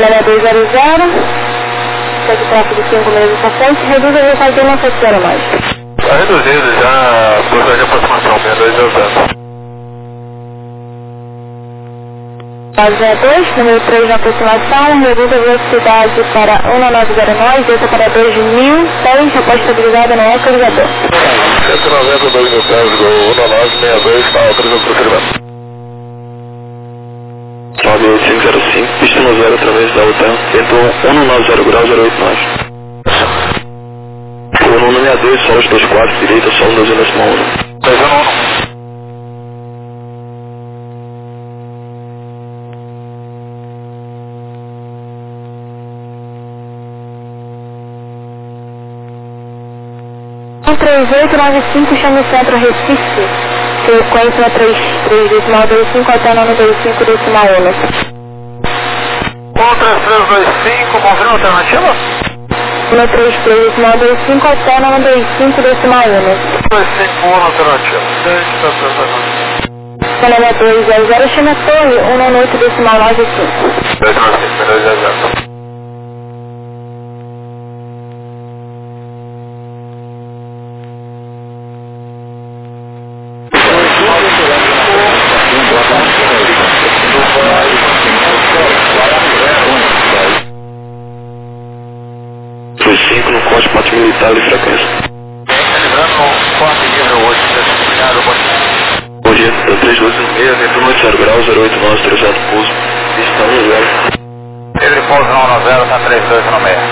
200, segue tráfego 5 meses à frente, reduz a velocidade de 170 mais. Está reduzido já, velocidade de aproximação, 6200. Base 62, número 3 na aproximação, reduz a velocidade para 1909, desça para 2010, após estabilizada no equalizador. 192 mil pés, gol 1962, está autorizado para o procedimento. 98505, pista 0 através da UTAN, vento 190 graus 08 nós. Turno 162, solo 24, direita, solo 291. 211. Um 3895, chama o centro Recife, sequência 3325, alterna no 25 decimal 1. Contra 325, confirma a alternativa? No 3325, alterna no 25 decimal 1. 251 alternativa. Canal 200, chama torre, 198 decimal 95. 295, 200. Foi 5 no corte 4 militar de frequência. Lembrando, corte nível 8, obrigado, bom dia. Bom dia, 3216, vento 90 graus 08 nós, 300 pulso, pista 10. Ele pouso 190, está 3296.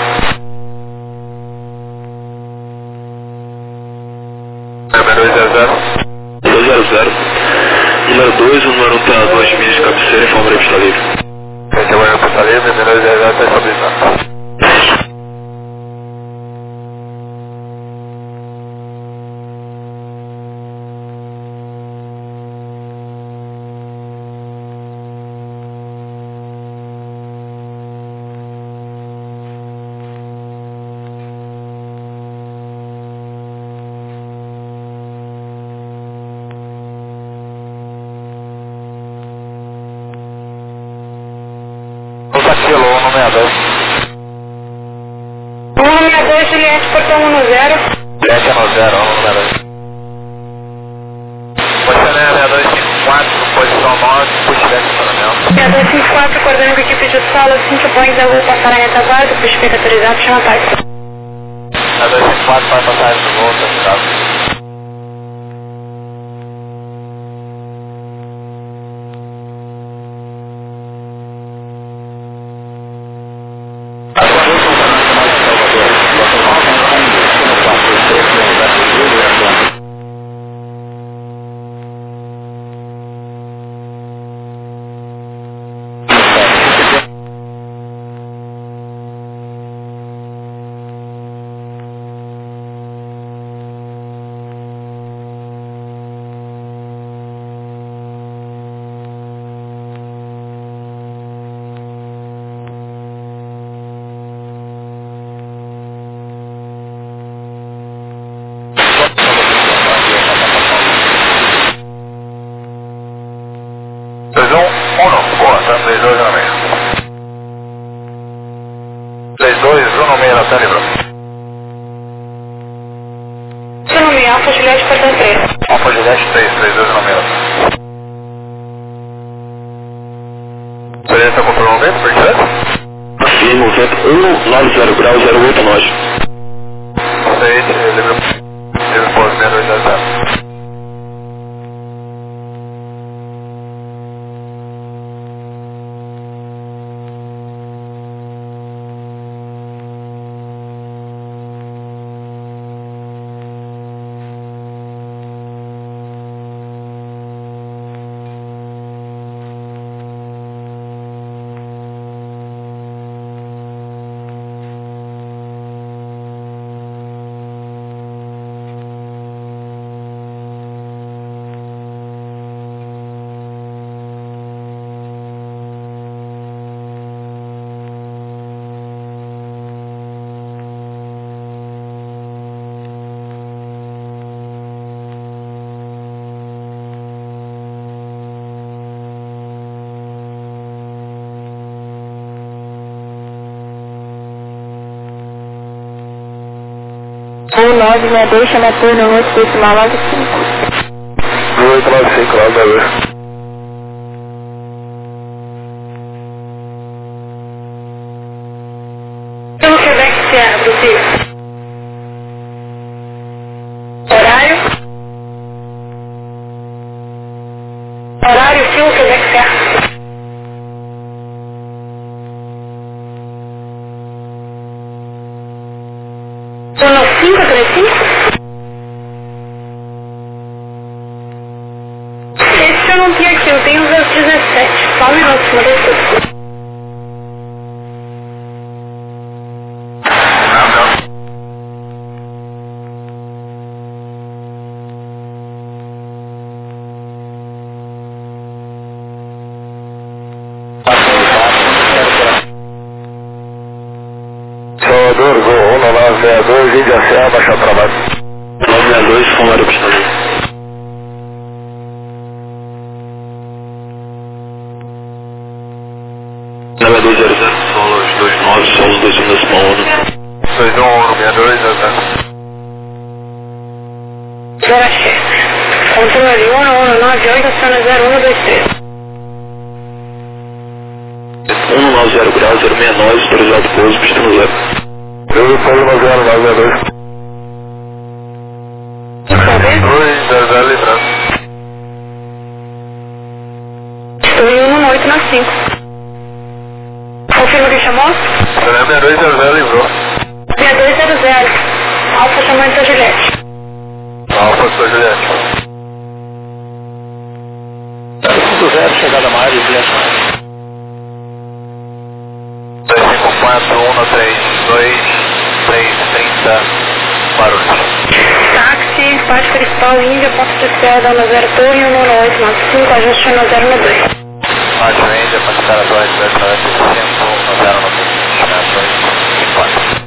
200. Número 2, o número 1 está a 2 milhas de cabeceira, informa a pista livre. Esse é o pista livre, 200 está estabilizado. Kilo 162. 162, Juliette, portão 10. Juliette no 0, 192. Você é 6254, posição 9, puxa dentro do estacionamento. 6254, coordenando com a equipe de sala, 5 banhos, eu vou passar a reta vaga, puxa feita autorizado, chama paz. 6254 para passagem do voo, tá. Boa, tá 3216. 3216 na Telebro. Seu nome é Alfa Juliette, portão 3. Alfa Juliette 3, 3216. Você está confirmando o vento, por gentileza? Afirma o vento 190 graus 08 nós. Aceite, ele pôs 6200. Ou 962, chama turno 8, decimal 95. 895, lá, vai ver. Quebec Sierra, Brasil. Horário? Horário, Sil, Quebec Sierra. Turno 535? Esse eu não tinha aqui, eu tenho os 17. Só um minuto, mandei tudo. Salvador, Gol 1962, Índia Serra, baixar para baixo. 962, Comando Pistolino. Solos 29, solos 21 decimal 1. 211, 62, Zona chefe. Controle 1198, aciona 0123. 190 graus, 069, autorizado pouso, pista no 0. Eu falo 90962. 200, lembrando. Estou em 118 na 5. Confirma que chamou? Será 6200, livrou. 6200. Alfa chamando sua Juliette. Alfa, sou Juliette. 0, chegada a mais, Juliette. 254, 132, 330, Barulho. Táxi, parte principal, Índia, ponto de esquerda, 0 torre, 11895, ajuste no 092. Rádio Índia, passar 2, 245, 095,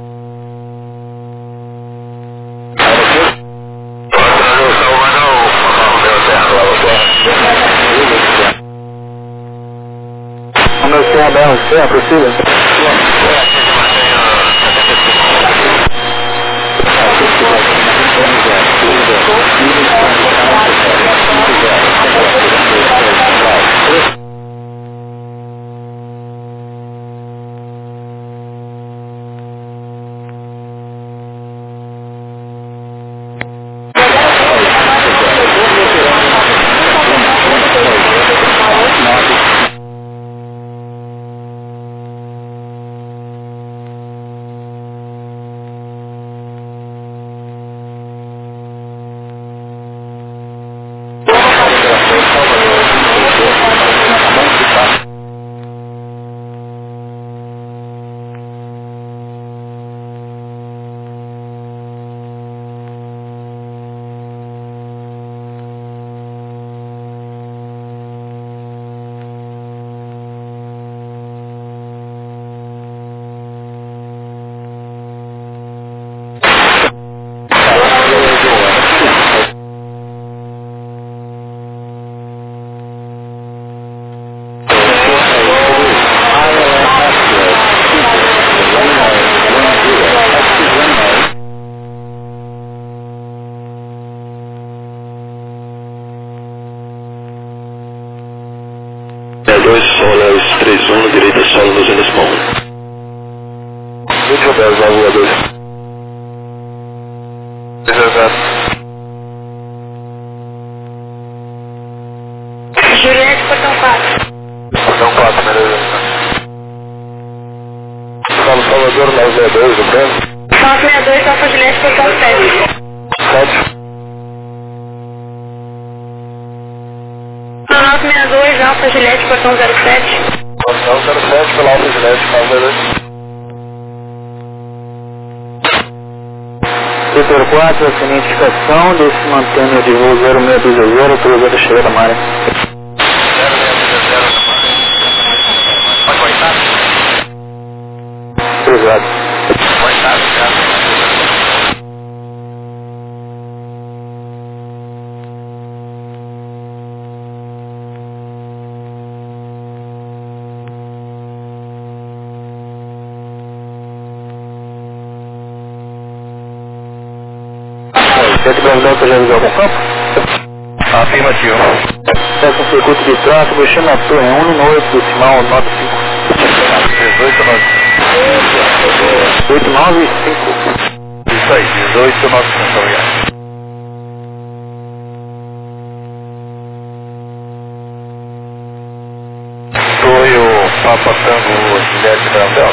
4. Meu senhor Belo, você é possível? Solos 31, direita solo 2 decimal 1. 2010, 962. 200. Juliette, portão 4. Portão 4, beleza. Salvador, 962, o prêmio? 962, Alfa Juliette, portão 7. 7. 962, Alfa Juliette, portão 07. Portão 07 pela Alfa Juliette, 962. Setor 4, a identificação desse mantendo de voo 0620, autorizado a chegar da Mara. 0620 pode boitar? Obrigado. Boitar, obrigado. 7 graus delta já avisou algum campo? Afirmativo. Peça um circuito de tráfego, chama a torre 198, decimal 95. 895. Isso aí, 1895, obrigado. Torre o Papa Tango Juliette Brandel.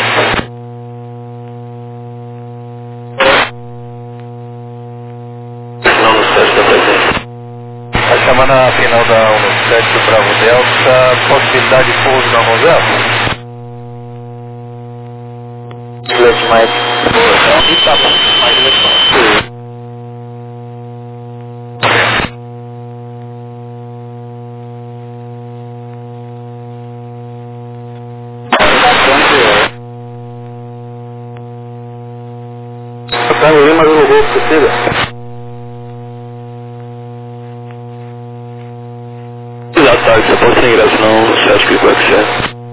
Final no 7 da presença. Tá chamando a final da 17 do Bravo Delta, possibilidade de pouso na Rosel? Juliette Mike. Tá bom, mais direção. Tango Lima do Golfo, possível? Da tarde, você pode ter ingresso não, 7 que vai ser.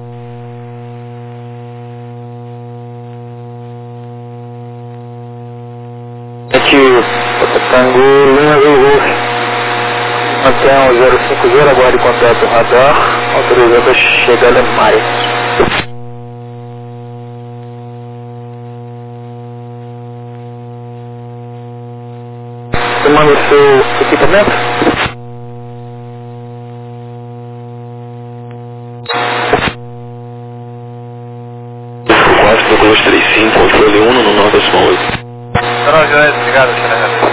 Tango Lima do Golfo. Mantém 050, aguarde contato radar, autorizando a chegada em Mari. Você manda o seu equipamento? Quase do 235, controle 1 no 9,8. Senhor Joés, obrigado, senhor.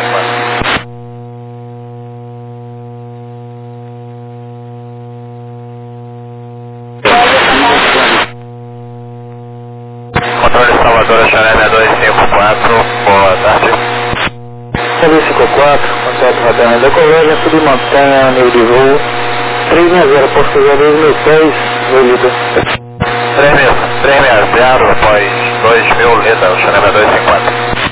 Controle Salvador, Xaré 254, boa tarde. 254, contato radar da colégia, submantenha nível de voo 360, posso fazer 2006, volida. 360, após 2000, Leda, o Xaré 254.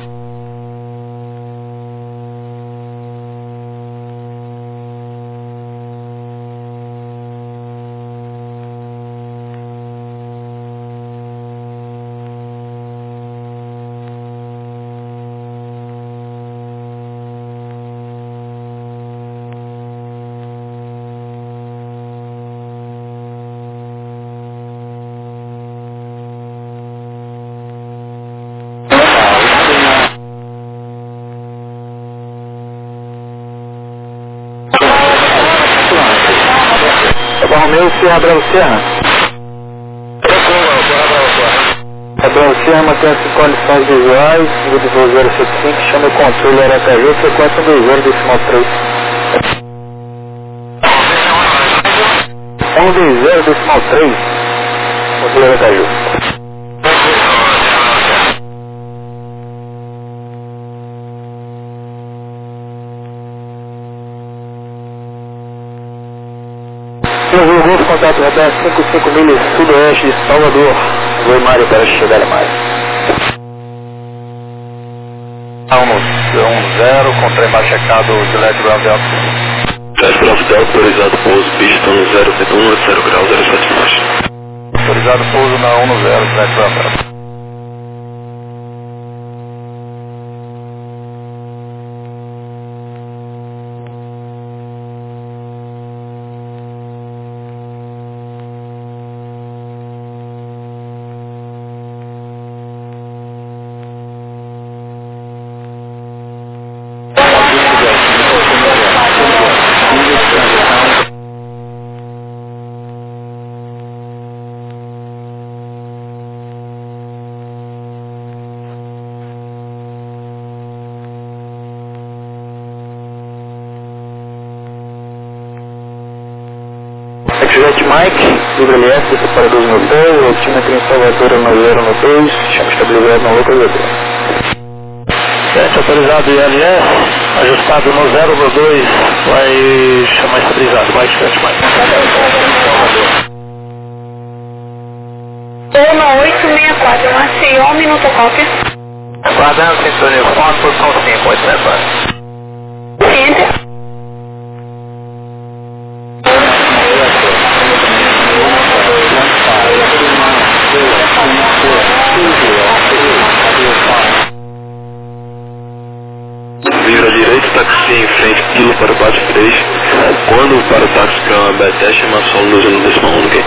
Romeu Serra Bravo Serra. Bravo Serra mantém as condições visuais, nível de voo 075, chama o controle Aracaju, frequência 120, decimal 3. 120, decimal 3, controle Aracaju. Contato radar 55 milhas sudoeste de Salvador. Voo Mário para chegar a Mário. 10, com trem mais checado, Juliette Bravo Delta. 7 Bravo Delta, autorizado pouso, pista no 0 graus, 07 baixo. Autorizado pouso na 10, Juliette Bravo Delta. Juliette Mike, WLS, separador no hotel, altímetro em Salvador no 092, chama estabilizado na localização. 7 autorizado ILS, ajustado no 092, vai chamar estabilizado, vai Juliette Mike. Toma 864, Maceió, minuto cópia. Aguardando sintonia fonte, posição 5, 864. Enter. Vira direito, taxi BT, estimação do 0,1, ok?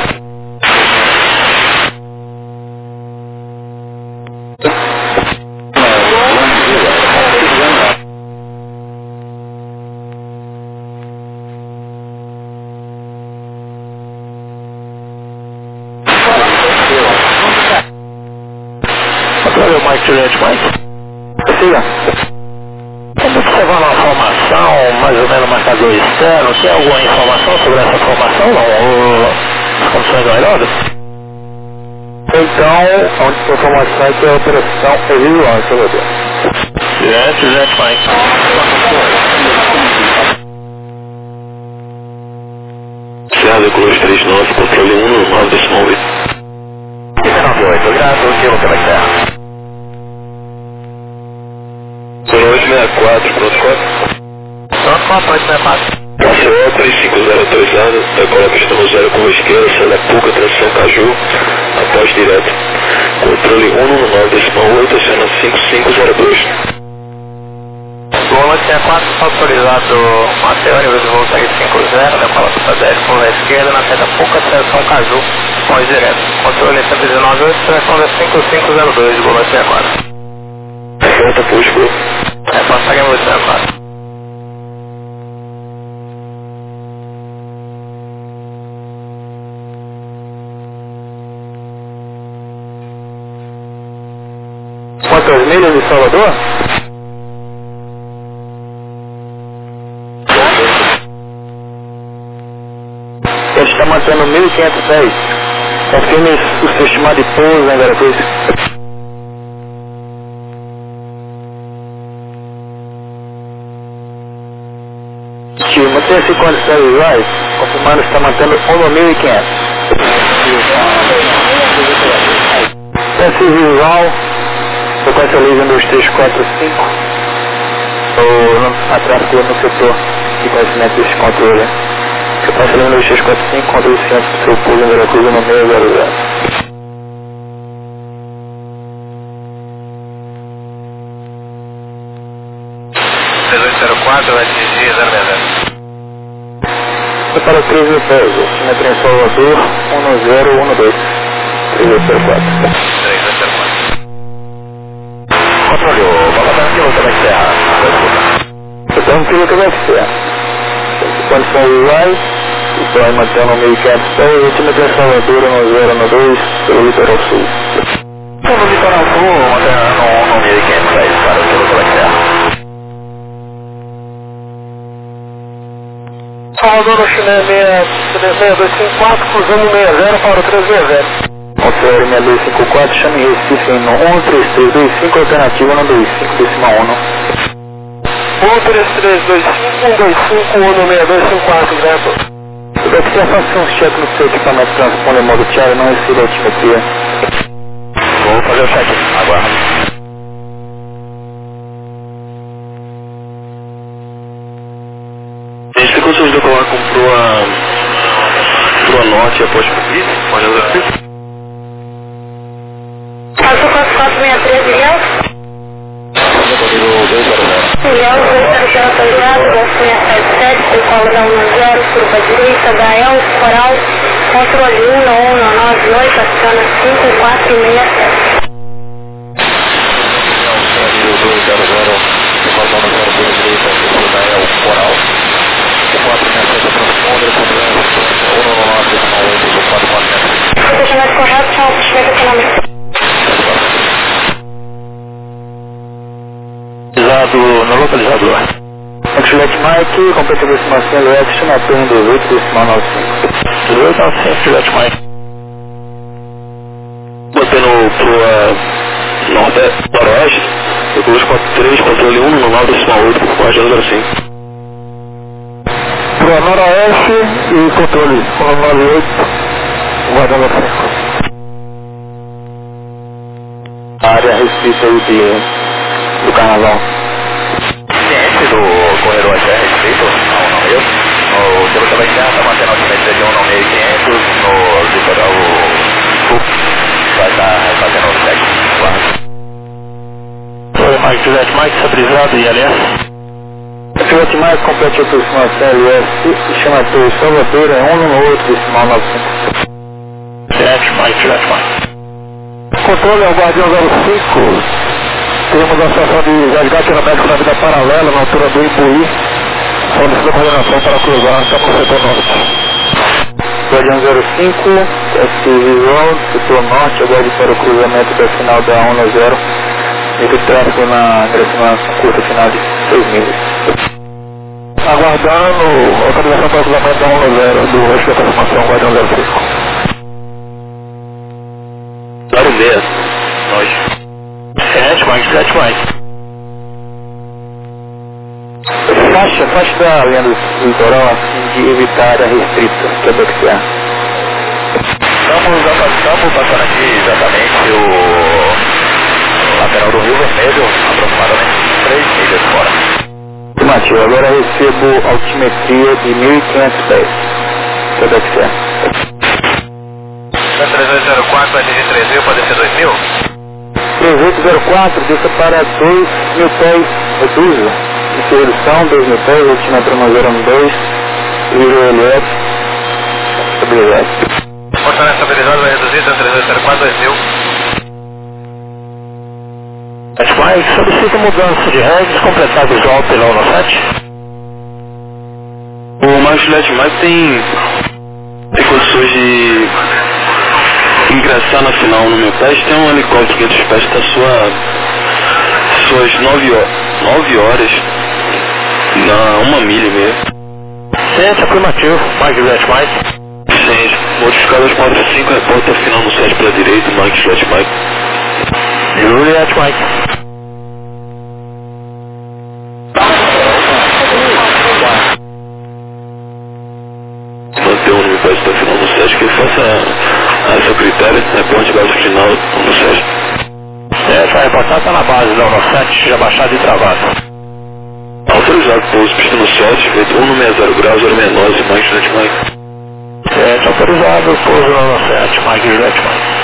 Controle Mike Juliette Mike. Siga. Estamos observando uma formação, mais ou menos marcador externo. Tem alguma informação sobre essa formação? Não? As condições do aeródromo? Então, a única informação é que a operação é visual, senhor. Juliette Mike. Certo, Cruz 39, controle 1, 9 decimal 8. 98, obrigado, Kilo Quebec. 0864, pronto 4. Pronto, 864. Passou 3502 lado, decola pista no 0 com a esquerda, cena Puca, transição Caju, após direto. Controle 1 no 9 decimal 8, cena 5502. Gol 64, autorizado Mateus, nível de voo segue 50, decola pista 10 com a esquerda, na seta Puca, transição Caju, após direto. Controle 198, seleção da 5502, Gol 64. Certo, Pusco. Passagem 864. Quantas milhas de Salvador? Ele está mantendo 1.510. Confirme o seu estimado de pouso, né, Veracruz? Mantenha-se em condições visuais, confirmando que está mantendo 1.500. Esse visual, frequência livre 1, 2, 3, 4, 5. Ou tráfego no setor de conhecimento desse controle. Frequência livre 1, 2, 3, 4, 5, controle ciente do seu pouso em Veracruz no 600. Para 3 mil pesos, metro em Salvador, 1012, 3804. 3804. Controle, o Balatão Kilo Quebec Serra. Então, Kilo Quebec Serra. Condições iguais, então aí mantendo 1.500 pesos, metro em Salvador, 1012, pelo litoral sul. Então, no litoral sul, mantendo 1.500 pesos para o Kilo Quebec Serra. Salvador no Chile 6254, cruzando 60 para o 360. Controle 6254, chame Recife em 13325, alternativa 125, decimal 1. 13325, 125, 16254, Se daqui você faça um check no seu equipamento de transponder modo diário, não recebe a altimetria. Vou fazer o check, aguardo. Esse que o senhor Nicolau comprou a norte após o PIB? Pode andar aqui? Azul 4463, Ilhéus. Ilhéus, 200 autorizado, Golf 677, decola da 10, curva direita, Gael, Coral, controle 19198, aciona 5467. Fechamento correto, tchau, fechamento econômico. No localizador. Juliette Mike, completa a estimação LS, estimação em 18, decimal 95. 18 ao 100, Juliette Mike. Botando pro nordeste, noroeste, eu coloco 43, controle 1 no 9 decimal 8, pode andar assim. Pro noroeste e controle 198, guardando 5. Área restrita aí do carnaval. Ciente do corredor até a respeito, não eu. O Kilo Quebec Serra está mantendo a altimetria de 19500 no litoral sul. Vai estar fazendo o check. Claro. Oi, Mike Juliette Mike, estabilizado e aliás. Pilote mais complete aproximação LS e chama Torre Salvador, é 1 no 8, decimal 95. Controle ao Guardião 05. Temos a situação de resgate aeromédico na vida paralela, na altura do Imbuí. Solicitando coordenação para cruzar, estamos no setor norte. Guardião 05, SC visual, setor norte, aguarde para o cruzamento da final da 110. Nível de tráfego na direção curta final de 6 milhas. Aguardando autorização para o cruzamento da 110 do eixo de aproximação, Guardião 05. 06, nós. 7 Mike. Faixa da linha do litoral a fim de evitar a restrita, Quebec Serra. Estamos passando aqui exatamente o lateral do Rio Vermelho, aproximadamente 3 milhas fora. Afirmativo, agora recebo altimetria de 1.500 pés, Quebec Serra. 3204 vai atingir 3.000, pode ser 2.000? 3804, desça para 2.000 pés, reduza. Introdução, 2.000 pés, altímetro 102, livro LF, estabilidade. Portanto, estabilidade vai reduzir, 3204, 2.000. Mas solicita mudança de redes, completar visual pela 17. O Marcos Mike tem condições de ingressar na final no meu teste. Tem um helicóptero que ele está suas 9 horas na 1 milha mesmo. Ciência afirmativo, Mike. Ciência, modificador 45, reporta final no 7 para a direita, Mike. Juliet Mike. Manter o número para a final no 7, que ele faça essa critério, reporte base final no 7. Essa reportagem está na base da 17, já baixado e travado. Autorizado pouso, pista no 7, feito 160 graus, 069, Mike. Autorizado, pouso na 17, Mike.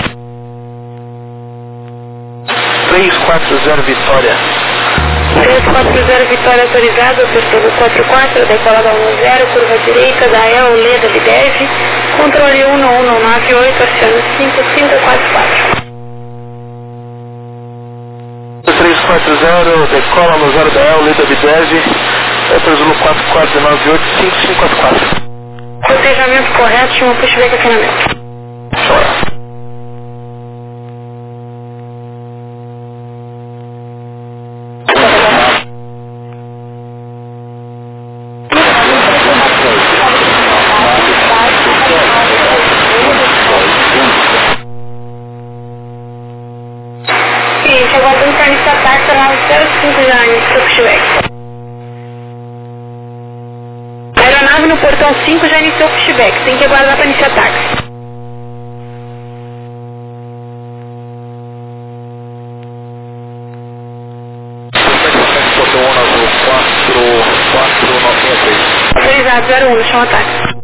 340 Vitória. 340 Vitória autorizado, apertando 44, decolada 10, curva direita da EL, Leda de 10, controle 11198, aciona 5544. 340, decola no 0 da EL, Leda de 10, presumo 4498, 5544. Cotejamento correto, chama pushback afinamento. Chora. Gente, aguardando para iniciar ataque, tá lá no 05 já, iniciou pushback. Aeronave no portão 5 já iniciou pushback, tem que aguardar para iniciar ataque. Autorizado, 01, chama ataque.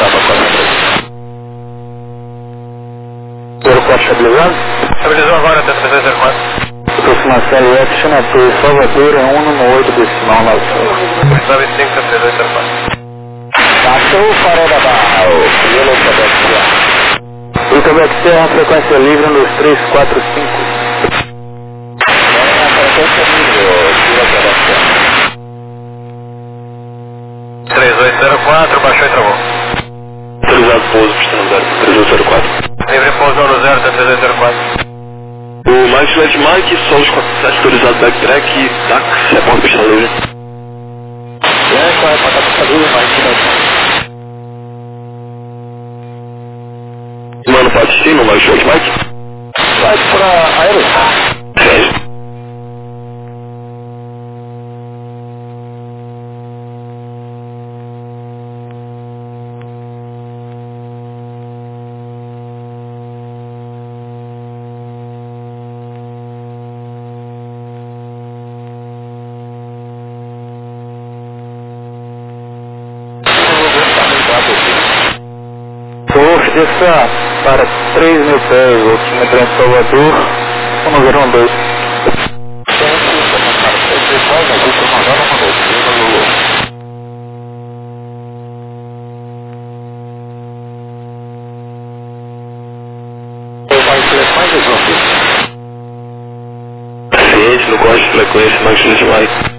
04 estabilizado? Estabilizou agora, 3204. Aproximação LF, chama Torre Salvador, é 1 no 8, decimal 95. 95, 3204. Passou o farol da barra, o Yellow Quebec Serra. O Quebec Serra, frequência livre, 1, 2, 3, 4, 5. Na frequência livre, Yellow Quebec Serra. 3804, baixou e travou. Autorizado pouso, pista no 0, 3804. Livre pouso no 0, 3204. O Mike, solos 47, autorizado backtrack e táxi, reporta pista livre. Vai para a pista livre, Mano, patrocínio, Mike. vai para aeroporto. Sério? Desça para 3.000 pés, altímetro em Salvador, 102. no corte de frequência Maximus Mike.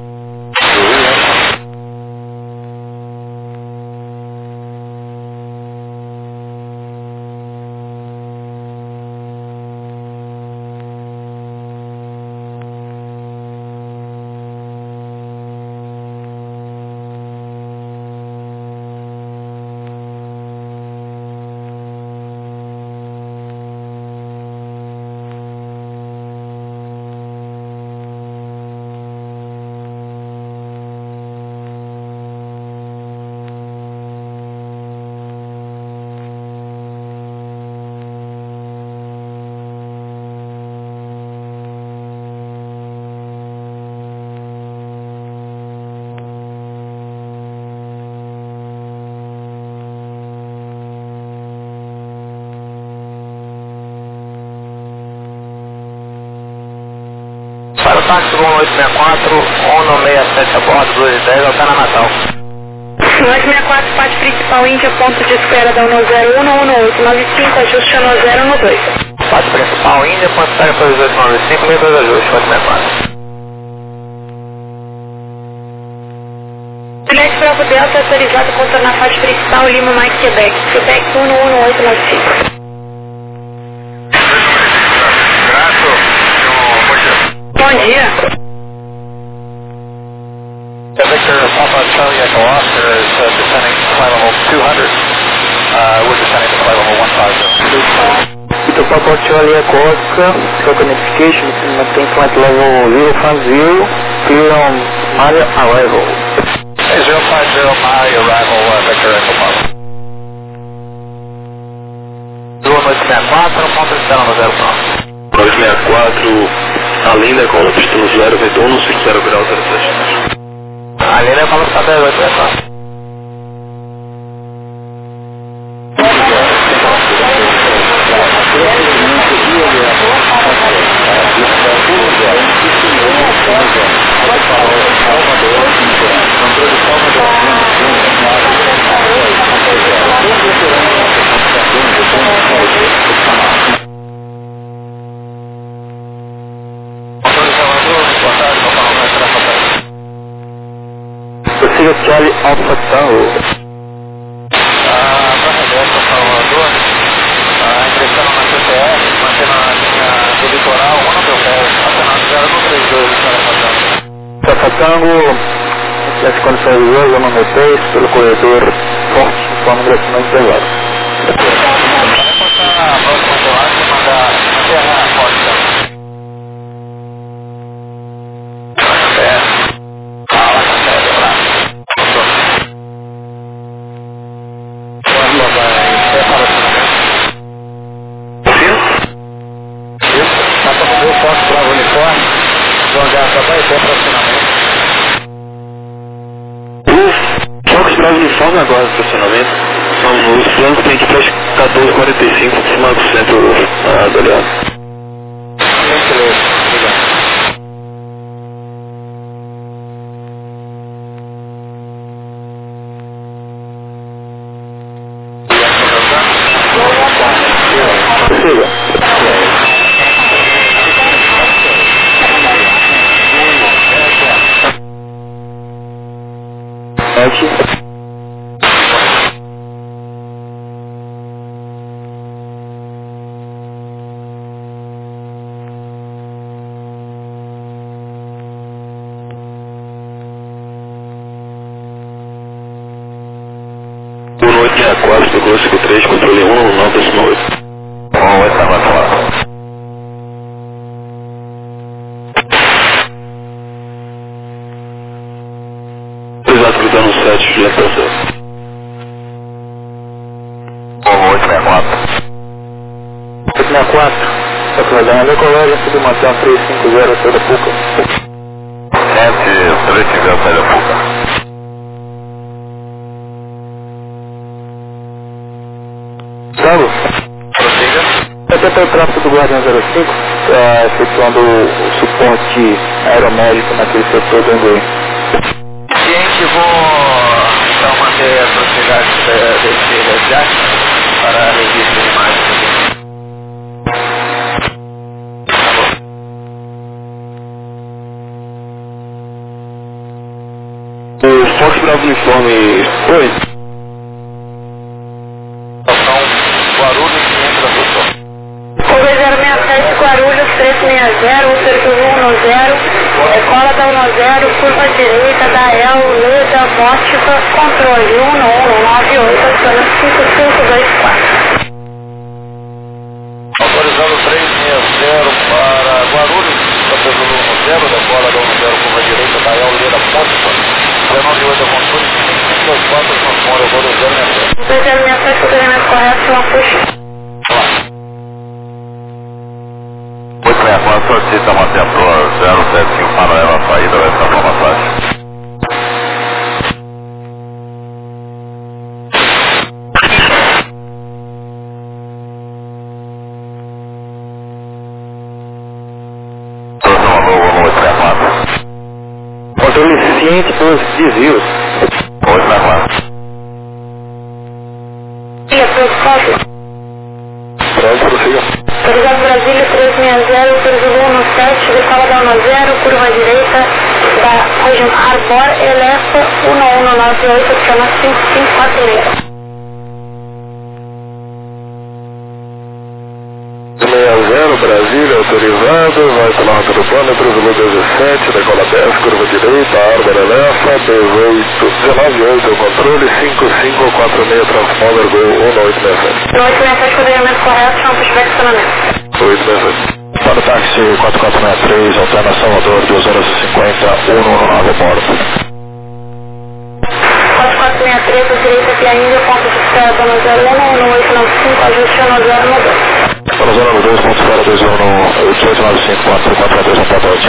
Para o táxi 1864, 167 a bordo, 210, Altana Natal. 1864, parte principal Índia, ponto de espera da 1011895, ajuste 1012. Parte principal Índia, ponto de espera para 1895, 62 ajuste, 1864. Bilhete Bravo Delta autorizado a contornar a parte principal Lima Mike Quebec, Quebec 11895. Bom dia. Victor Papa Charlie Echo Oscar is descending to flight level 200. We're descending to flight level 150. Victor Papa Charlie Echo Oscar, token notification, maintain flight level 050, clear on Mali arrival. 050 Mali arrival, Victor Echo Papa. 1864, ponto de espera no 09. 964, Alinda com a pista no 0, retorno 50 graus 07. Alinda com a pista 08, Charlie Alpha Tango. Para regresso ao Salvador, ingressando na CPF, mantendo a linha do litoral, 1 no Belfast, apenas 032, Alpha Tango, as condições de hoje, eu não notei, pelo corredor forte, conforme ingressamento pesado. Passar a próxima demarca e mandar encerrar a porta. Fox Bravo Uniforme agora no estacionamento. Os planos tem que ir para 1445 de cima do centro do aliado. Boa noite, a 4 do Grosso 53, controle 1, 9 8. Bom, essa vai falar. Exato, cruzando 7, Juliette Brasil. Bom, 864. 864, está acordando a colégia, subimação 350, sai da Puca. 350, sai da Puca. Salvo? Prossiga. Até para o tráfego do Guardião 05, efetuando o suporte aeromédico naquele setor do Angoim. Ciente, vou então manter a proximidade desse resgate para registro de imagens aqui. uniforme 8. Guarulhos, 500 da pessoa. Fuga 067, Guarulhos, 360, Útero 10, Escola da 10, curva direita, Dael, Leda, Mótica, controle 1198, aciona 5524. Autorizando 360 para Guarulhos, Útero 10, da Escola da 10, curva direita, Dael, Leda, Mótica, 1998, controle 5524, transforma o voo 067. 067, procedimento correto, uma puxa. Muito bem, a solicita uma atentor 075 para ela a saída da estação Massagem. Controle ciente dos desvios. Hoje na classe. Pronto, prossiga. Autorizado Brasília 360, Curva 17, Escola da 10, curva direita, da região Arbor, Elefa 1198, aciona 5546. 60, Brasília, autorizado, vai pela rota do plano, Brasília 17, decola 10, curva direita, Arbor, Elefa, 198, o controle, 5546, transformer, Gol 1867. 1867, coordenamento correto, chama pushback estacionamento. 867. Para o táxi 4463, Altana Salvador, 2 horas e 50, 119 a bordo. 4463, a direita aqui ainda, ponto de espera, dona 011895, ajuste no 092. Para zona 2, ponto fora 1895, 443, um pacote.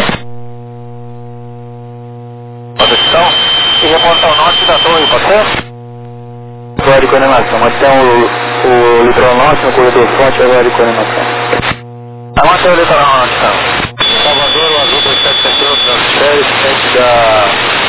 Atenção, e reportar o norte da torre, pode ser? Agora de animação, até o litoral norte, no corredor forte, agora de animação. Aonde é o litoral norte, então? Salvador, o azul 2771, transfere, frente da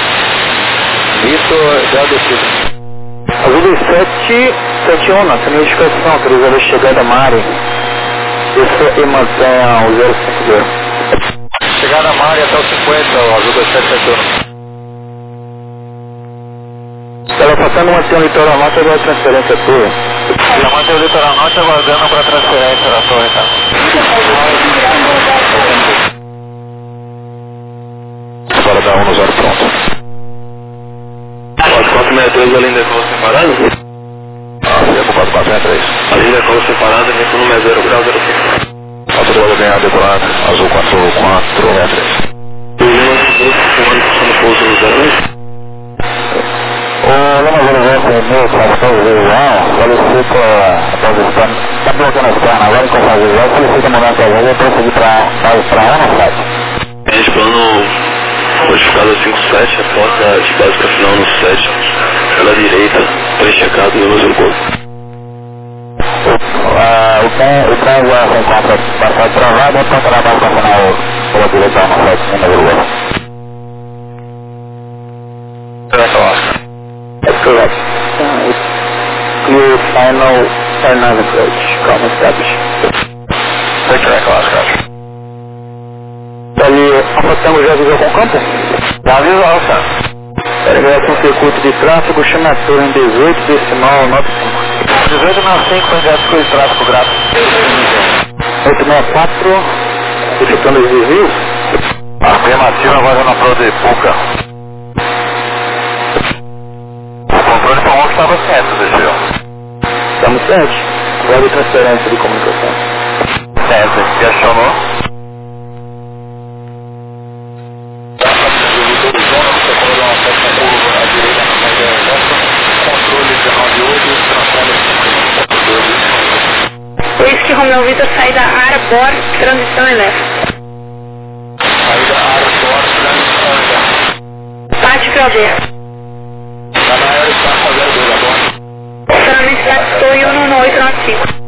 Vitor, já descido. Azul 2771, nossa notificação, autorizada a chegada Mari. Isso e mantenha o 050. Chegada Mari até o 50, o azul 2771. Ela passando manter o litoral norte, agora a transferência é tua. Já mantém o litoral norte aguardando para a transferência da torre, tá? Fora da 1 no 0 pronto. Pode 463 ali ainda ficou separado? Vem com 4463. Ali ainda ficou separado, vem com o número 0 grau 05. Autorizado a ganhar decorado, azul 4463. Fumando pouso no 02. O Lama 020, classificou o visual, solicita a posição, está bloqueando a externa, agora em confusão visual, solicita mudança de voo e prosseguir para onde no site? A gente plano modificado 57, a porta de básica final no 7, pela direita, pré-checado no uso do corpo. O trem já se encontra bastante travado, então para a básica final pela direita no 7, número 8. That's correct. Clear final turn approach. Come established. Victor Echo Oscar. Ali, afastamos já visão com campo? Já avisou, cara. Peregrinação circuito de tráfego, chama a torre em 18, decimal 95. 1895 para ingresso com tráfego gráfico. 864, efetuando os desvios. Afirmativa, agora na prova de Puca. O controle falou que estava certo, desceu. Estamos certos. Agora de transferência de comunicação. Certo, questionou. Whisky Romeo Vitor, saída Arbor, transição elétrica. Saída Arbor, transição elétrica. Pátio Caldeira. Canal está fazendo 2 agora. Estacionamento da torre 11895.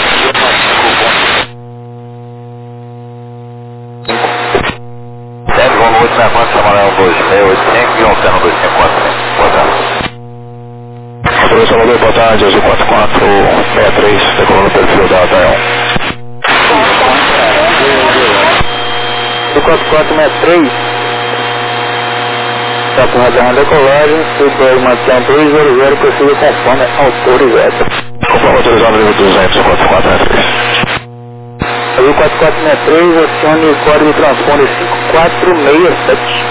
Sérgio, vamos 8 na conta, Samuel 2685 e um Cano 254. Boa tarde. Alô, Salvador, boa tarde, azul 4463, decolando o perfil da Dael. 4463. Está com razão a decolagem, Super Mação 300, possível conforme autorizado. Conforme autorizado, nível 200, 4463. Aí 4463, acione o código de transponder 5467.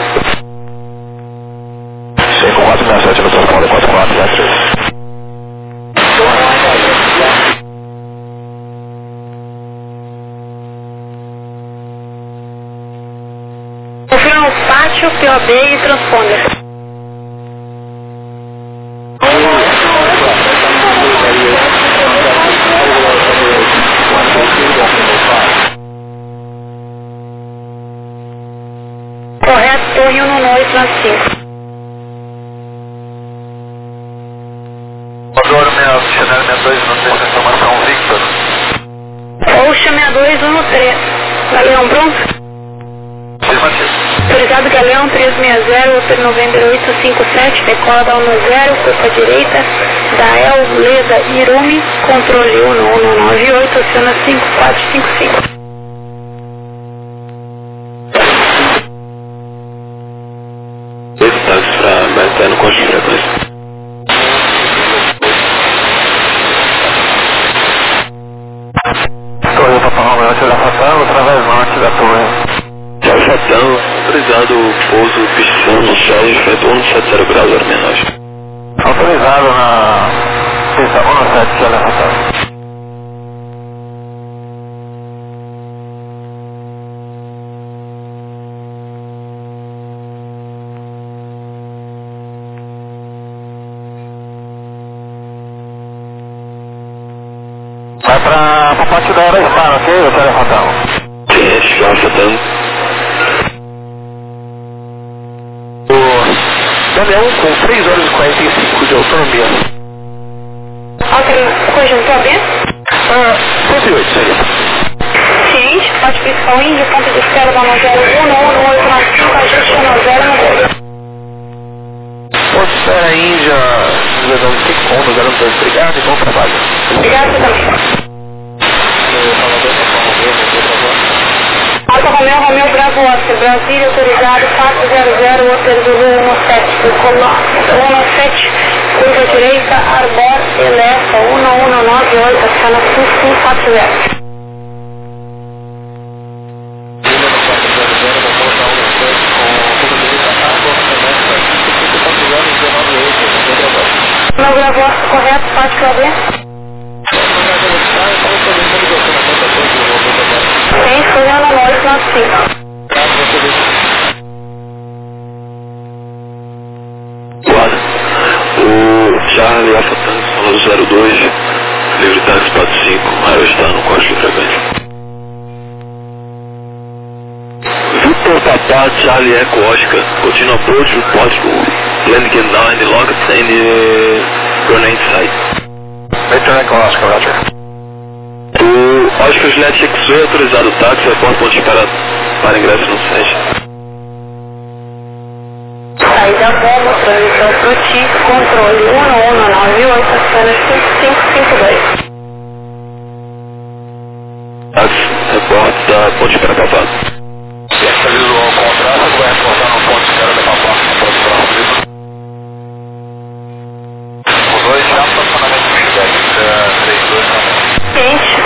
5467 no transponder 4463. Confirma o pátio, POB e transponder. Correto, Torre 1 Francisco. Agora minha Chanel 62 não tem informação Victor. Ocean 6213. Galeão pronto? Autorizado Galeão 360, Hotel November 857, decola da 10, corpo direita, Dael, Leda, Irumi, controle 1198, aciona 5455. Resultados para bater no conjunto de frequência. Torre Papa Romeo, Tirafatan, através norte da torre. Tirafatan, autorizado o pouso piscina no solo de feito 170 graus armenóis. Autorizado na pista 17, Tirafatan. Vai pra parte da hora hispana, ok, Tirafatan? Sim, é Tirafatan. Galeão com 3 horas e 45 de autonomia. Conjunto POB? 108 seria. Ciente, pátio principal Índia, ponto de espera da 101, ajuste no 012. Ponto de espera Índia, divisão de 5 pontos, 02, obrigado e bom trabalho. Obrigado também. Alfa Romeo, Romeo Bravo Oscar, Brasília, autorizado 400, Hotel Zulu 17, decola 17, curva direita, Arbor, Elessa, 1198, aciona 5540. Romeo Bravo Oscar, correto, pátio POB? Sim, foi no 995. O Charlie Alpha Tango, falou 02, livre táxi 45, Aerostar no código de frequência. Victor Papa, Charlie Echo Oscar, continue approach, report to landing at 9, log and grenade site. Victor Echo Oscar, Roger. O Oscar Juliette XV autorizado o táxi, reporta ponto de para ingresso no site. Saída bomba, transmissão Fruti, controle 1198, aciona 5552. Táxi, reporta ponte para Papá. E atualizou o contrato, vai reportar no ponto de espera da Papá, no ponto de translito. Os dois já estacionamento de Chile, 32 também. Ciente.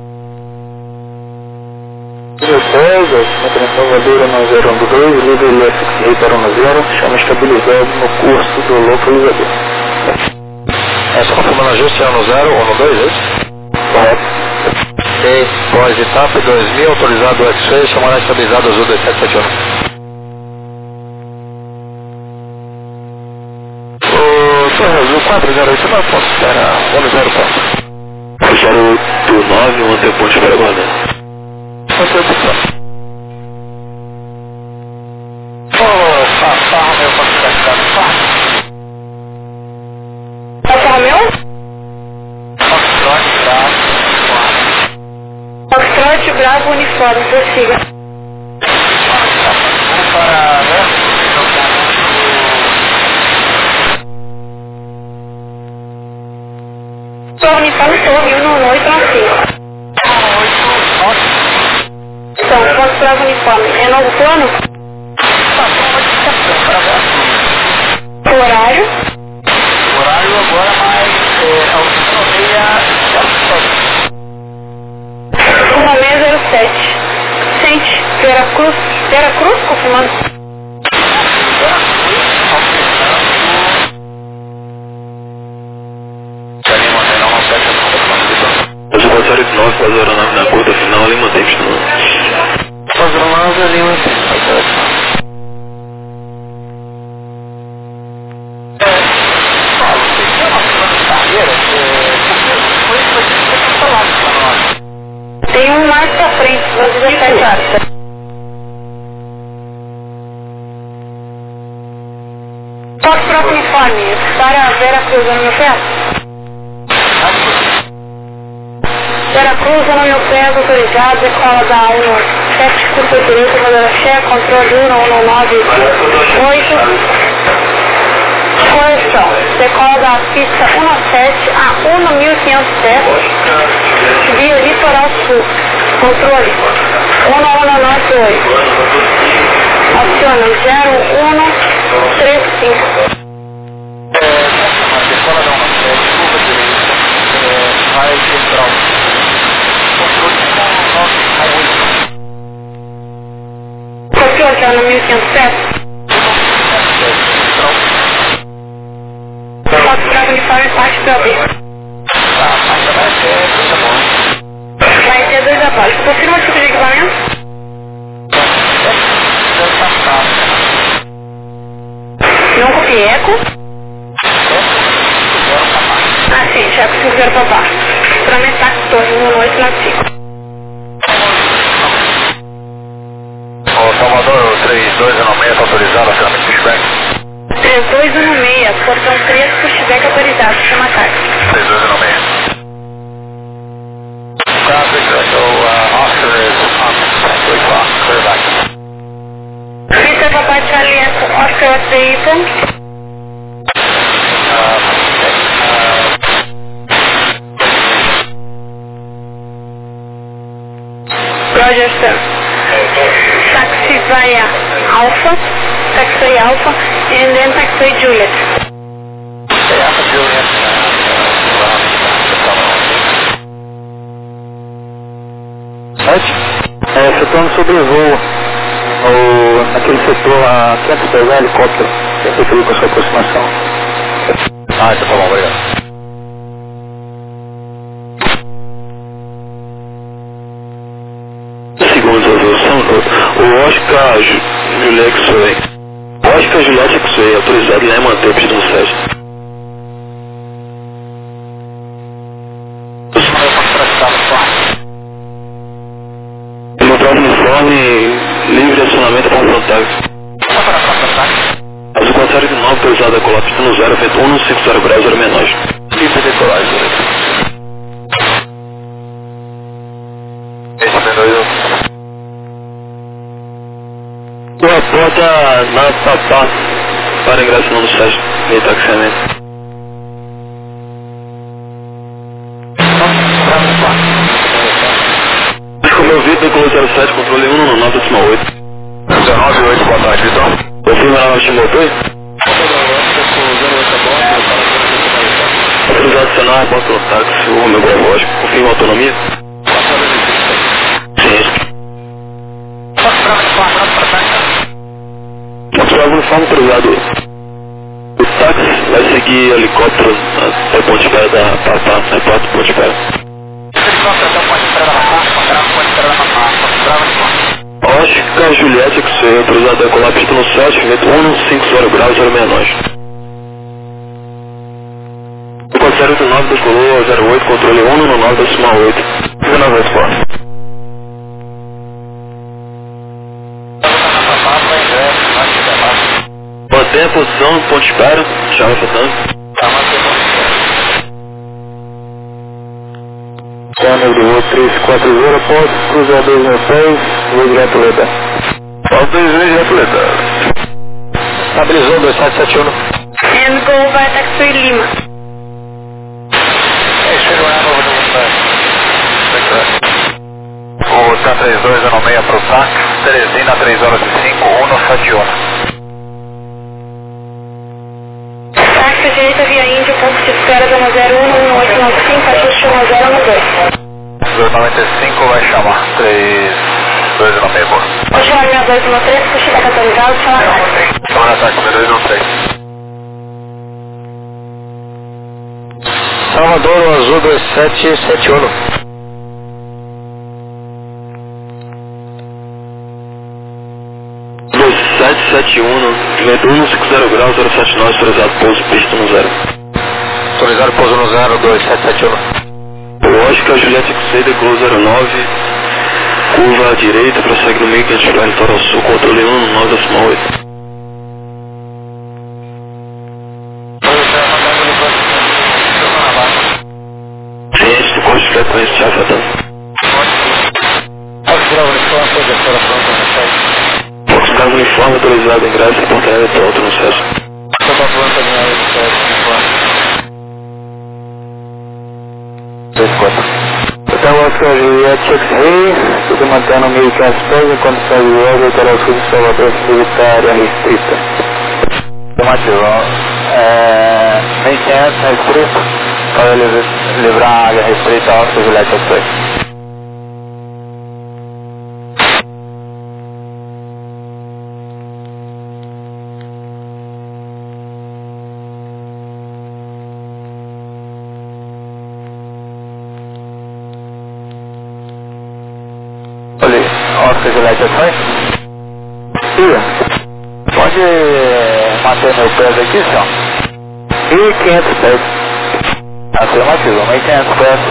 16, manutenção Valdeira no 012, livre LFX para no 0, chama estabilizado no curso do localizador. Essa confirmando ajuste é no 0 ou no 2, é isso? Correto. Ok, pós etapa 2000, autorizado o X-Ray, chamará estabilizado azul 2771. O Torre Azul 4089, ponto de espera 10 ponto. Fecharam do 9, mantém o ponto de espera guardado. Alfa Romeo, ponto de espera, Alfa Romeo? Foxtrot Bravo Uniforme, prossiga. Torre Uniforme, Torre 198 Então, Fox Bravo Uniforme. É novo plano? O horário? O horário agora mais ao 1607. Sente, Veracruz, confirmando. Série 9, faz aeronave na curta final, ali mantém pistão. Faz aeronave, ali mantém. Tem um mais pra frente, às 17 horas. Pode para o uniforme, para Veracruz, no meu pé? Veracruz, no meu pé, autorizado, decola da 17, curva direita, modelo chefe, controle 1198. Correção, decola da pista 17 a 1.507, via litoral sul, controle 1198. Aciona 0135. Decola da 17, curva direita, vai central. Copiou já no 1507? Pode para o uniforme parte para B. Vai ter 2 abaixo. Confirma o tipo de equipamento? Não copiei eco? Ah, sim, já preciso para baixo. Para aumentar a torre 1895. Salvador 3216, está autorizado, acionamento pushback. 3216, portão 3, pushback autorizado, chama a carga. 3216. Traffic, so Oscar is on 2 o'clock, clear back. Pista Papai Charlie Oscar at the apron. Roger, sir. Taxi via Alpha, taxi Alpha, and then taxi Juliet. Alpha Juliet. Você está no sobrevoo naquele setor a 500 pés, helicóptero. Eu prefiro com a sua aproximação. Ah, tá bom, obrigado. Segundos, o Oscar Juliette X-Ray. O Oscar Juliette X-Ray, autorizado lá em manter o pistão 7. Encontrar o uniforme livre acionamento para um contato. Azul 409, autorizado a colar pistão 0, feito 150 graus, 0 menores. Livre decolagem. Esse menor Boa porta na Papá para ingresso no site de taxiamento. Como eu vi, decolou 07, controle 199,8. 198, boa tarde, Vitor. Confirma a nave de motor? Autorizado a acionar, bota no táxi, o meu lógico. Confirma a autonomia? Sim. Mostrar o uniforme autorizado. O táxi vai seguir helicóptero até o ponto de espera da Papá, repórter ponto de espera. Oscar Juliette X-Ray, autorizado a decolar pista no 7, vento 150 graus, 0 menores. O 409 decolou 08, controle 199,8. 19 Sport. Mantém a posição, ponto de espera, chave afetando. Câmbio voo 340, posto, cruzar 216, voo direto Leda. Posto 2 direto Leda. Estabilizou 2771. And go by taxi Lima. O K32 é no meio para o táxi, Teresina 3 horas e 5, 1 no Sationa. 295 vai chamar. 3296, boa. Vou chamar 6213, puxa da catorizada, chama ataque. Chama ataque, 213. Salvador, Azul 2771. Retorno 50 graus, 079, autorizado pouso, pista no 0. Autorizado pouso no 0, 2771. Lógica, Juliette XC, decolo 09, curva à direita, prossegue no meio, 500 km litoral sul, controle 1, 9,8. Ciente do corte de frequência, já faltando. Carro uniforme autorizado em Graça, Ponta Aérea, alto no César. Então, Oscar Juliette X-Ray, tudo mantendo 1.500 pés, em condições de viagem, litoral sul de Salvador, subita área restrita. Afirmativo, 1.500 restrito, para livrar a área restrita, Oscar Juliette X-Ray. Oscar Juliette X-Ray? Pode manter meu peso aqui, senhor? 1.500 pés. Afirmativo, 1.500 pés.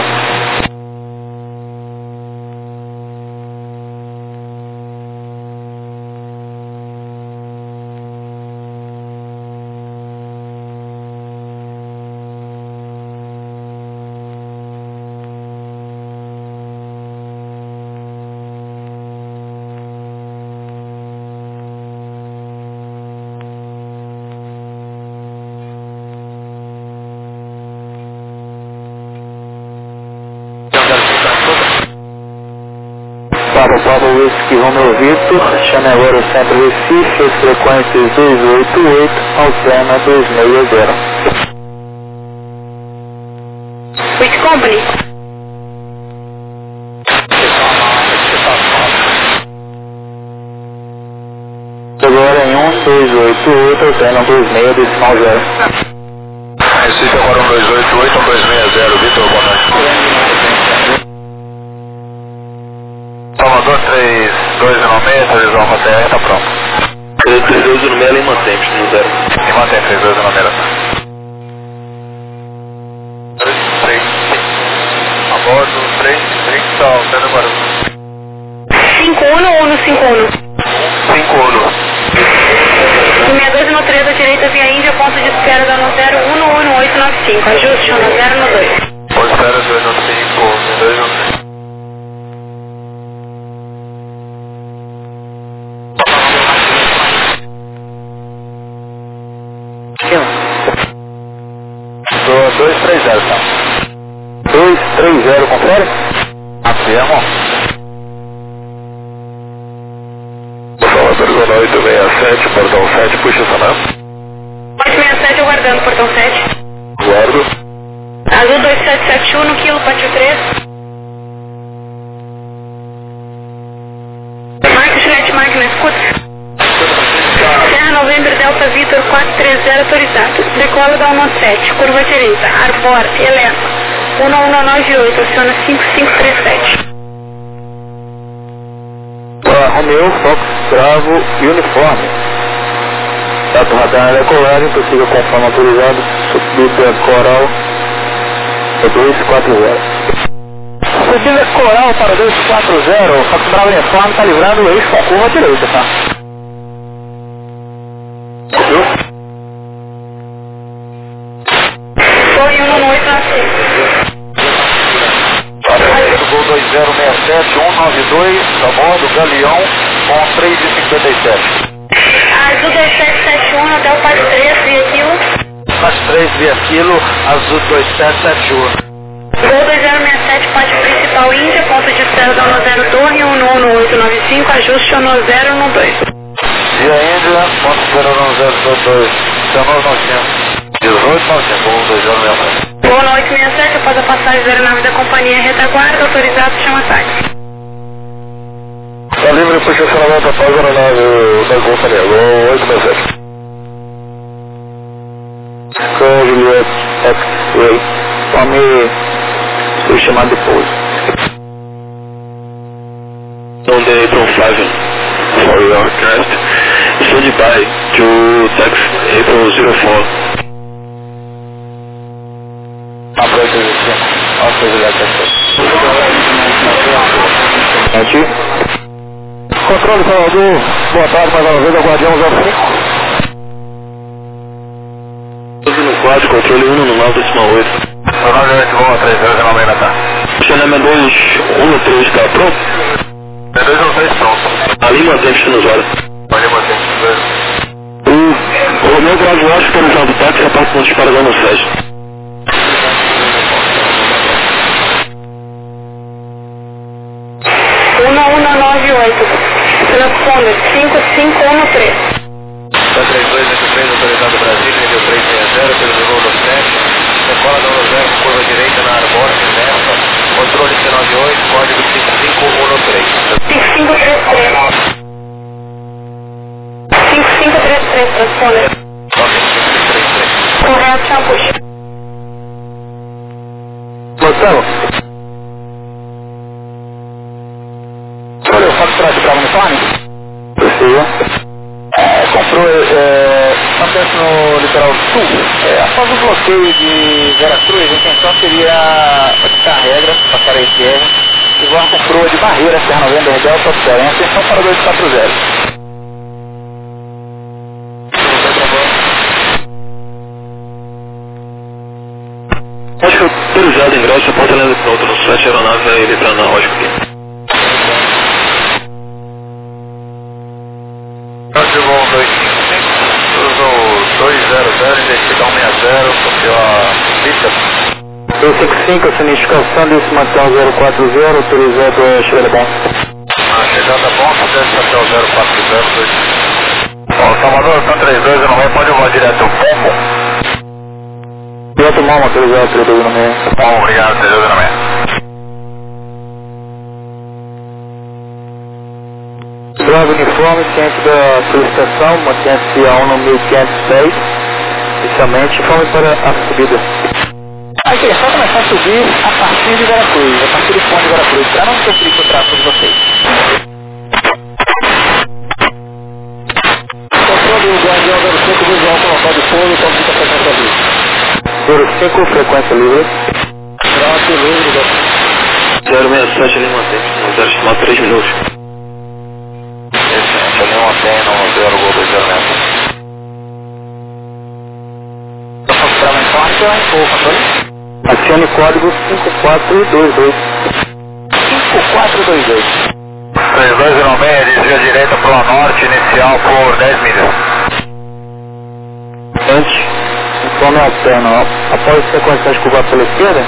Pablo Whisky Romeo Vitor, chame agora o centro Recife, as frequências 288, Alcena 260. Which company? Agora em 1288, Alcena 26.0. Recife agora 1288, 1260, Vitor, boa noite. Salvador 3296, televisão TR, tá pronto. 3296 em mantém, no 0. E mantém 3296. 3, a bordo, 3, tá, sendo agora. 51 ou no 51? 51. 6213 à direita via Índia, ponto de espera da 011895, ajuste no 0 no 2. Ponto de espera 295, 293. Tô 230, tá? 230, confere? Afirmo. Salvador 0867, portão 7, puxa essa mão. 867 aguardando, portão 7. Guardo. Azul 2771 no quilo, pátio 3. Mike, Juliette Mike, na escuta. Serra Novembro Delta Vitor 430 autorizado. Decola da 197, curva direita, Arbor, eleva. 1198, aciona 5537. Romeo, Fox, Bravo, Uniforme. Tato radar na decolagem, prossiga conforme autorizado, subida Coral, 240. Subida Coral para 240, Fox Bravo Uniforme, está livrado o eixo com a curva direita, tá? Foi 11895. Gol 2067, 192, a bordo, Galeão, com 3,57. Azul 2771 até o pátio 3, via quilo. Pátio 3 via quilo, Azul 2771. Gol 2067, pátio principal Índia, ponto de espera da 10 Torre, 11895, ajuste no 0 no 2. Via Índia, ponto de espera 1022, 19,900. 18,900, gol 2067. Boa noite, 67, após a passagem da aeronave da companhia retaguarda, autorizado, chama táxi. Tá livre para estacionamento após a aeronave da companhia, Gol 867. Com Juliet X-Ray, tome o chamado de pouso. On the April 5 for your request, stand by to taxi April 04. Controle Salvador, boa tarde, mais uma vez, ao Guardião 05. 12 no 4, controle 1 no 9,8. 98, bom, 3296 na tarde. Funcionamento 213, tá pronto? 213 pronto. Ali mantém-se nos horas. Pode manter, O Romeu Bravo Washington usando o táxi, a parte de para dando 7. Transponder 5513. Tá 3283, autorizado Brasília, nível 360, pelo número 7. Decola da 0, curva direita na Arbor, inversa. Controle C98, código 5513. 5533, transponder. Ok, 5533. Correto, Champuxa. Marcelo. Olha, eu faço para o uniforme? Precisa. Comprou, acontece no litoral sul. Após o bloqueio de Veracruz, a intenção seria aplicar regras, passar a ICR, e voar com proa de barreira, Serra Novembro, Delta, Oficial. A intenção para 240. Acho que autorizado ingresso, porta lendo pronto no 7 aeronave, vai ele entrar na lógica aqui. Brasil Gol 255, usou 200, identidade 160, copiou a pista. 255, significação de se manter 040, autorizado a chegada bom. A chegada bom, desce até o 040, 2. Ó, Salvador, tá 32, não vai, pode voar direto ao Pombo. Direto mal, autorizado 3296. Bom, obrigado, 3296. Bravo uniforme, ciente da solicitação, mantém-se a 1510, inicialmente, informe para a subida. Aqui, é só começar a subir a partir de Veracruz, a partir do ponto de Veracruz, para não sofrer com o tráfego de vocês. Controle do Guardião 05, visual com local de pouso, então fica a frequência livre. 05, frequência livre. Tráfego livre, 067 ali mantém-se, não quero estimar 3 minutos. Excelente, ali mantém no 0 Gol 209. Vamos para uma importa, ou controle? Acione código 5422. 5422. 3296, desvia direita para o norte, inicial por 10 milhas. Antes, informe alterno. Após sequência de curva pela esquerda?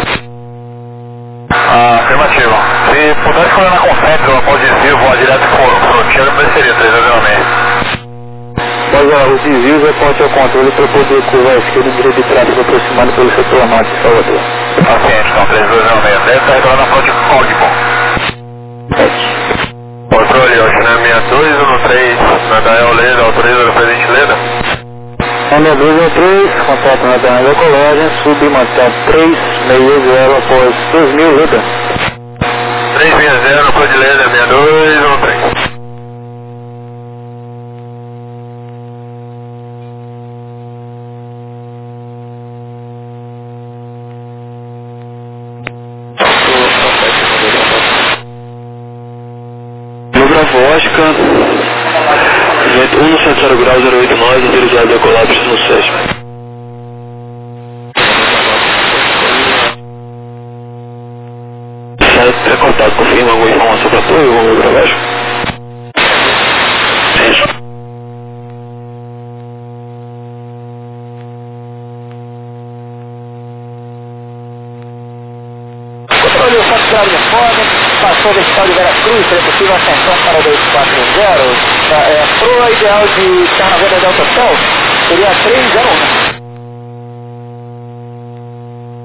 Afirmativo. Se pudesse fazer na concentre, após desvio, voar direto por fronteira, mereceria 3296. Após os desvios, reporte ao controle para poder curvar a esquerda e direita de tráfego aproximado pelo setor norte de Salvador. Paciente, então 3296. Deve estar retornando na fronte código. Controle, Oxinã 6213, Nadael Leda, autoriza o presente Leda. N213, contato na Dana da Colagem, submantém 360 após 2000 Leda. 360, Code Leda 6213. No Bravo Oscar, 1 no 0 grau 089, autorizado a colapso no 7. Sai contato, confirma alguma informação para tu, vamos para baixo. Isso. Controle o facturário de fome, passou da escola de Veracruz, seria possível ascensão para 240. A proa ideal de Serra Novembro Delta Sol seria 301.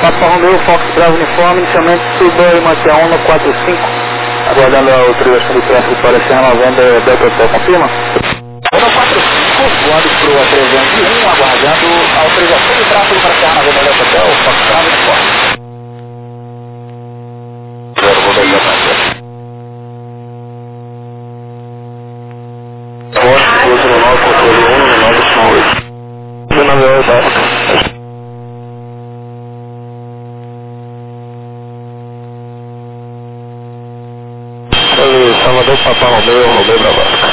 Papa Romeo, Fox Bravo Uniforme, inicialmente suba e manter a onda 45, aguardando a autorização do tráfego para Serra Novembro, Delta Hotel, confirma? Onda 45, voando para a 301, aguardando a autorização do tráfego para Serra Novembro, Delta Hotel, Fox Bravo Uniforme. Salvador, Papa Romeo, Romeo Bravo Oscar.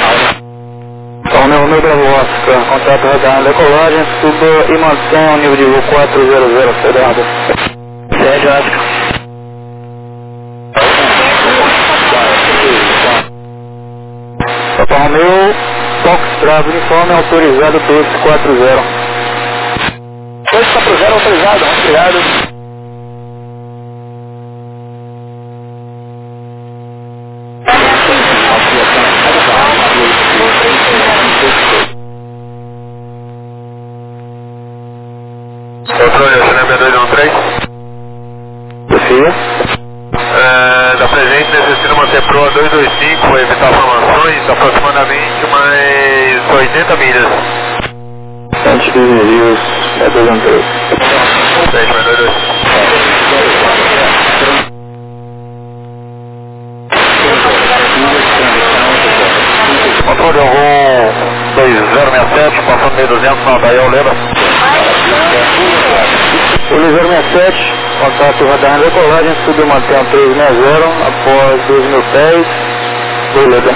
Romeo Bravo Oscar, contato radar, decolagem, suba e mantenha o nível de voo 400, federado. Sérgio Oscar. Papa Romeo, Fox Bravo Uniforme, autorizado 240. 240 autorizado, obrigado. Controle, Cinema 213. Sofia. Da presente, necessito manter proa 225 para evitar formações, aproximadamente mais 80 milhas. Antes de Rios, é 213. Frente, mais 225. Controle, eu vou 2067, passando 1200 na Bahia, lembra? O 067, contato radar decolagem, suba e mantenha 360, após 2.000 pés, beleza.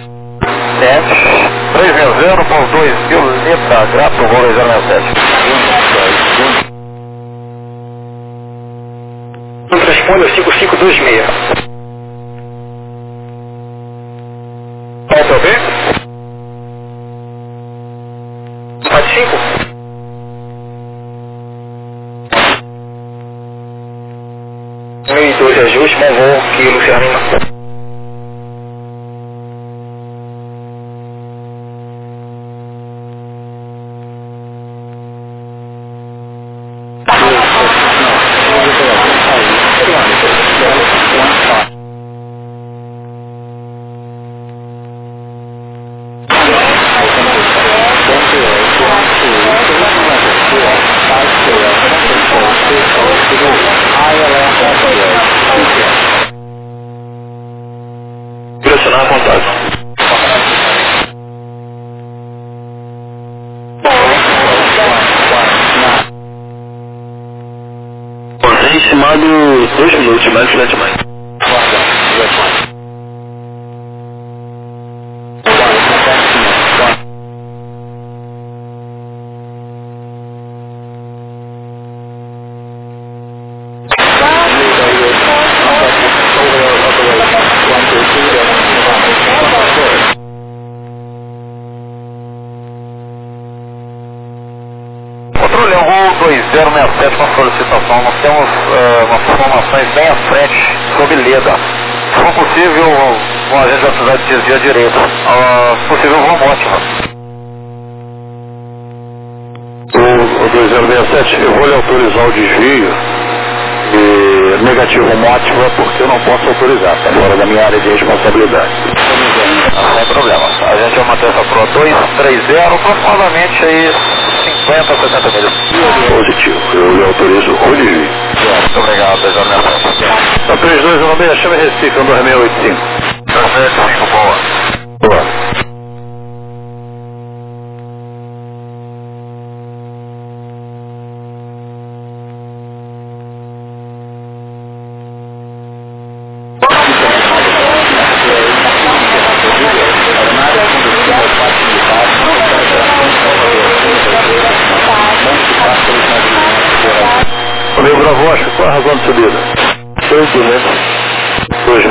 360 por 2.000, linda, grato, voo 067. Responde 5526. Alto B? Pode 5? E 12 ajuste, bom voo, aqui Luciano. Direcionar contato. Mantém estimado 2 minutos, mais frente mais. Controle, eu vou 2067 com solicitação. Nós temos umas formações bem à frente, sob Leda. Se for possível, a gente vai precisar de desvio à direita. Se possível, voo ótimo. O 2067, eu vou lhe autorizar o desvio. E negativo mótiva porque eu não posso autorizar, está fora da minha área de responsabilidade. Sem problema. A gente vai manter essa proa 230, aproximadamente aí 50, 60 milhas. Positivo, eu lhe autorizo o desvio. Muito obrigado, 2067. A 3216, chame Recife, 12685. 265, boa. Boa. Romeo Bravo Oscar, qual a razão de subida? 6, né?